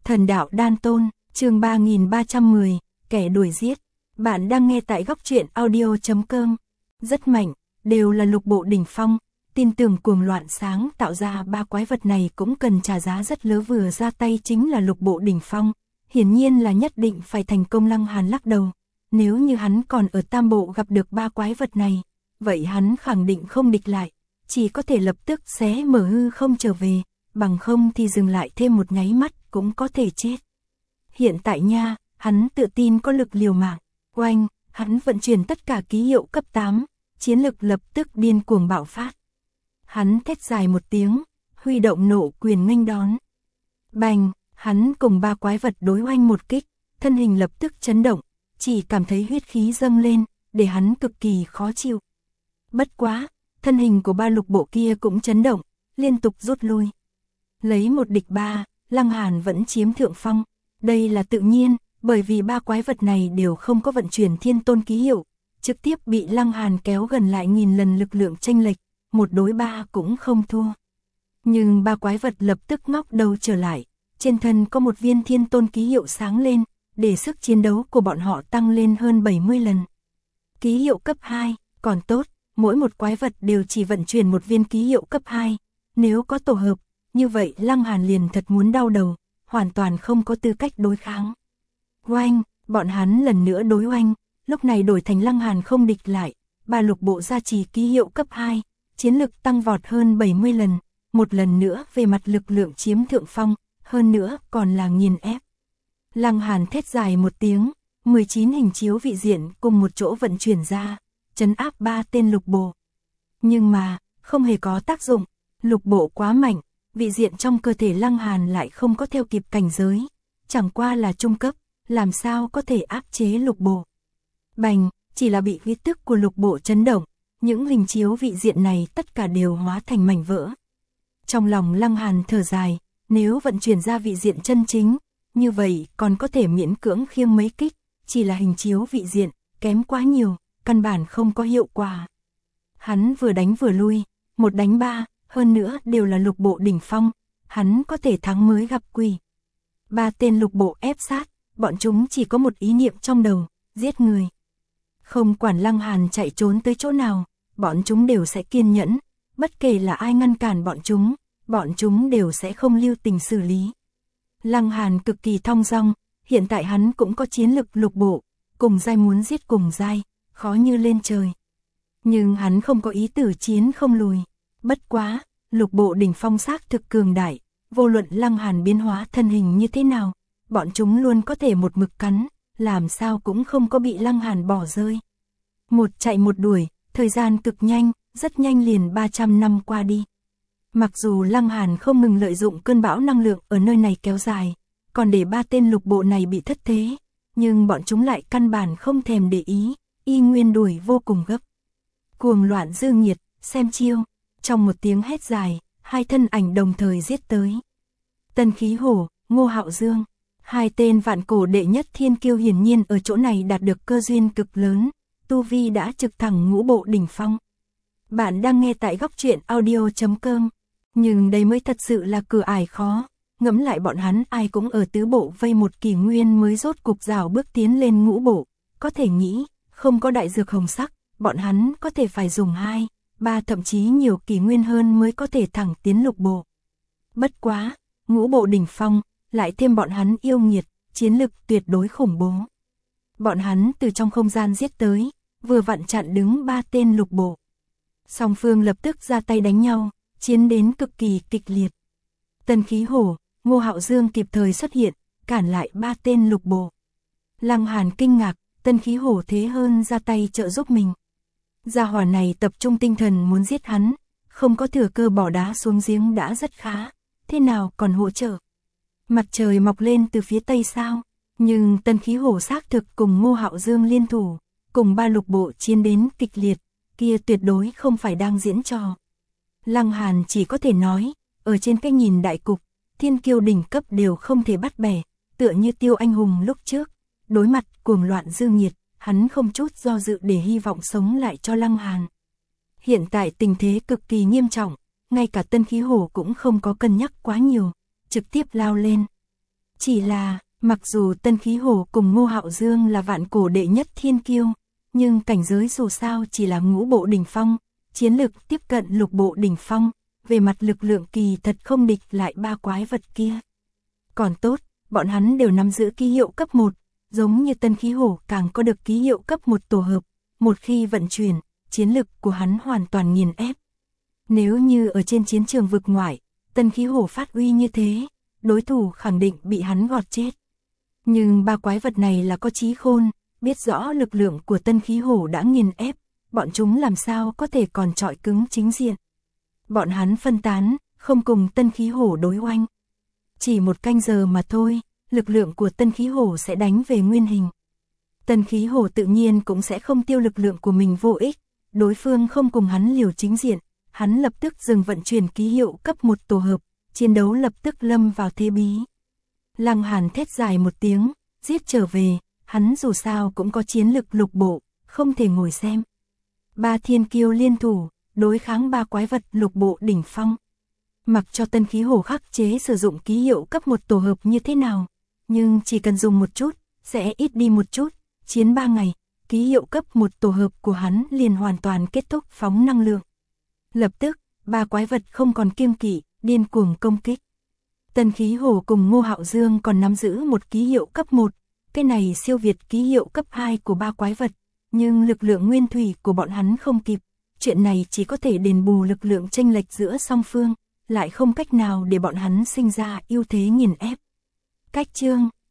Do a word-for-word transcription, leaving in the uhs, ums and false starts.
Thần đạo đan tôn, chương ba nghìn ba trăm mười, kẻ đuổi giết. Bạn đang nghe tại góc truyện audio chấm com. Rất mạnh, đều là lục bộ đỉnh phong. Tin tưởng cuồng loạn sáng tạo ra ba quái vật này cũng cần trả giá rất lớn, vừa ra tay chính là lục bộ đỉnh phong. Hiển nhiên là nhất định phải thành công. Lăng Hàn lắc đầu. Nếu như hắn còn ở tam bộ gặp được ba quái vật này, vậy hắn khẳng định không địch lại. Chỉ có thể lập tức xé mở hư không trở về, bằng không thì dừng lại thêm một nháy mắt cũng có thể chết. Hiện tại nha, hắn tự tin có lực liều mạng. Oanh, hắn vận chuyển tất cả ký hiệu cấp tám, chiến lực lập tức điên cuồng bạo phát. Hắn thét dài một tiếng, huy động nộ quyền nghênh đón. Bành, hắn cùng ba quái vật đối oanh một kích, thân hình lập tức chấn động, chỉ cảm thấy huyết khí dâng lên, để hắn cực kỳ khó chịu. Bất quá, thân hình của ba lục bộ kia cũng chấn động, liên tục rút lui. Lấy một địch ba, Lăng Hàn vẫn chiếm thượng phong. Đây là tự nhiên, bởi vì ba quái vật này đều không có vận chuyển thiên tôn ký hiệu, trực tiếp bị Lăng Hàn kéo gần lại nghìn lần lực lượng chênh lệch, một đối ba cũng không thua. Nhưng ba quái vật lập tức ngóc đầu trở lại, trên thân có một viên thiên tôn ký hiệu sáng lên, để sức chiến đấu của bọn họ tăng lên hơn bảy mươi lần. Ký hiệu cấp hai, còn tốt, mỗi một quái vật đều chỉ vận chuyển một viên ký hiệu cấp hai, nếu có tổ hợp, như vậy Lăng Hàn liền thật muốn đau đầu, hoàn toàn không có tư cách đối kháng. Oanh, bọn hắn lần nữa đối oanh, lúc này đổi thành Lăng Hàn không địch lại, ba lục bộ gia trì ký hiệu cấp hai, chiến lực tăng vọt hơn bảy mươi lần, một lần nữa về mặt lực lượng chiếm thượng phong, hơn nữa còn là nghiền ép. Lăng Hàn thét dài một tiếng, mười chín hình chiếu vị diện cùng một chỗ vận chuyển ra, trấn áp ba tên lục bộ. Nhưng mà, không hề có tác dụng, lục bộ quá mạnh, vị diện trong cơ thể Lăng Hàn lại không có theo kịp cảnh giới, chẳng qua là trung cấp, làm sao có thể áp chế lục bộ. Bành, chỉ là bị khí tức của lục bộ chấn động, những hình chiếu vị diện này tất cả đều hóa thành mảnh vỡ. Trong lòng Lăng Hàn thở dài, nếu vận chuyển ra vị diện chân chính, như vậy còn có thể miễn cưỡng khiêng mấy kích, chỉ là hình chiếu vị diện, kém quá nhiều, căn bản không có hiệu quả. Hắn vừa đánh vừa lui, một đánh ba, hơn nữa đều là lục bộ đỉnh phong, hắn có thể thắng mới gặp quỷ. Ba tên lục bộ ép sát, bọn chúng chỉ có một ý niệm trong đầu, giết người. Không quản Lăng Hàn chạy trốn tới chỗ nào, bọn chúng đều sẽ kiên nhẫn, bất kể là ai ngăn cản bọn chúng, bọn chúng đều sẽ không lưu tình xử lý. Lăng Hàn cực kỳ thong dong, hiện tại hắn cũng có chiến lực lục bộ, cùng giai muốn giết cùng giai, khó như lên trời. Nhưng hắn không có ý tử chiến không lùi. Bất quá, lục bộ đỉnh phong xác thực cường đại, vô luận Lăng Hàn biến hóa thân hình như thế nào, bọn chúng luôn có thể một mực cắn, làm sao cũng không có bị Lăng Hàn bỏ rơi. Một chạy một đuổi, thời gian cực nhanh, rất nhanh liền ba trăm năm qua đi. Mặc dù Lăng Hàn không ngừng lợi dụng cơn bão năng lượng ở nơi này kéo dài, còn để ba tên lục bộ này bị thất thế, nhưng bọn chúng lại căn bản không thèm để ý, y nguyên đuổi vô cùng gấp. Cuồng loạn dư nghiệt, xem chiêu. Trong một tiếng hét dài, hai thân ảnh đồng thời giết tới. Tân Khí Hổ, Ngô Hạo Dương, hai tên vạn cổ đệ nhất thiên kiêu hiển nhiên ở chỗ này đạt được cơ duyên cực lớn, tu vi đã trực thẳng ngũ bộ đỉnh phong. Bạn đang nghe tại góc truyện audio chấm com, nhưng đây mới thật sự là cửa ải khó, ngẫm lại bọn hắn ai cũng ở tứ bộ vây một kỷ nguyên mới rốt cục rào bước tiến lên ngũ bộ, có thể nghĩ, không có đại dược hồng sắc, bọn hắn có thể phải dùng hai, ba thậm chí nhiều kỷ nguyên hơn mới có thể thẳng tiến lục bộ. Bất quá, ngũ bộ đỉnh phong, lại thêm bọn hắn yêu nghiệt, chiến lực tuyệt đối khủng bố. Bọn hắn từ trong không gian giết tới, vừa vặn chặn đứng ba tên lục bộ. Song phương lập tức ra tay đánh nhau, chiến đến cực kỳ kịch liệt. Tân Khí Hổ, Ngô Hạo Dương kịp thời xuất hiện, cản lại ba tên lục bộ. Lăng Hàn kinh ngạc, Tân Khí Hổ thế hơn ra tay trợ giúp mình. Gia hỏa này tập trung tinh thần muốn giết hắn, không có thừa cơ bỏ đá xuống giếng đã rất khá, thế nào còn hỗ trợ. Mặt trời mọc lên từ phía tây sao, nhưng Tân Khí Hổ xác thực cùng Ngô Hạo Dương liên thủ, cùng ba lục bộ chiến đến kịch liệt, kia tuyệt đối không phải đang diễn trò. Lăng Hàn chỉ có thể nói, ở trên cái nhìn đại cục, thiên kiêu đỉnh cấp đều không thể bắt bẻ, tựa như Tiêu Anh Hùng lúc trước, đối mặt cuồng loạn dư nghiệt, hắn không chút do dự để hy vọng sống lại cho Lăng Hàn. Hiện tại tình thế cực kỳ nghiêm trọng, ngay cả Tân Khí Hổ cũng không có cân nhắc quá nhiều, trực tiếp lao lên. Chỉ là, mặc dù Tân Khí Hổ cùng Ngô Hạo Dương là vạn cổ đệ nhất thiên kiêu, nhưng cảnh giới dù sao chỉ là ngũ bộ đỉnh phong, chiến lực tiếp cận lục bộ đỉnh phong, về mặt lực lượng kỳ thật không địch lại ba quái vật kia. Còn tốt, bọn hắn đều nắm giữ ký hiệu cấp một, giống như Tân Khí Hổ càng có được ký hiệu cấp một tổ hợp, một khi vận chuyển, chiến lực của hắn hoàn toàn nghiền ép. Nếu như ở trên chiến trường vực ngoại, Tân Khí Hổ phát uy như thế, đối thủ khẳng định bị hắn gọt chết. Nhưng ba quái vật này là có trí khôn, biết rõ lực lượng của Tân Khí Hổ đã nghiền ép, bọn chúng làm sao có thể còn chọi cứng chính diện. Bọn hắn phân tán, không cùng Tân Khí Hổ đối oanh. Chỉ một canh giờ mà thôi, lực lượng của Tân Khí Hổ sẽ đánh về nguyên hình. Tân Khí Hổ tự nhiên cũng sẽ không tiêu lực lượng của mình vô ích, đối phương không cùng hắn liều chính diện, hắn lập tức dừng vận chuyển ký hiệu cấp một tổ hợp, chiến đấu lập tức lâm vào thế bí. Lăng Hàn thét dài một tiếng, giết trở về, hắn dù sao cũng có chiến lực lục bộ, không thể ngồi xem. Ba thiên kiêu liên thủ, đối kháng ba quái vật lục bộ đỉnh phong. Mặc cho Tân Khí Hổ khắc chế sử dụng ký hiệu cấp một tổ hợp như thế nào, nhưng chỉ cần dùng một chút, sẽ ít đi một chút, chiến ba ngày, ký hiệu cấp một tổ hợp của hắn liền hoàn toàn kết thúc phóng năng lượng. Lập tức, ba quái vật không còn kiêng kỵ, điên cuồng công kích. Tân Khí Hổ cùng Ngô Hạo Dương còn nắm giữ một ký hiệu cấp một, cái này siêu việt ký hiệu cấp hai của ba quái vật, nhưng lực lượng nguyên thủy của bọn hắn không kịp, chuyện này chỉ có thể đền bù lực lượng chênh lệch giữa song phương, lại không cách nào để bọn hắn sinh ra ưu thế nghiền ép. Cách chương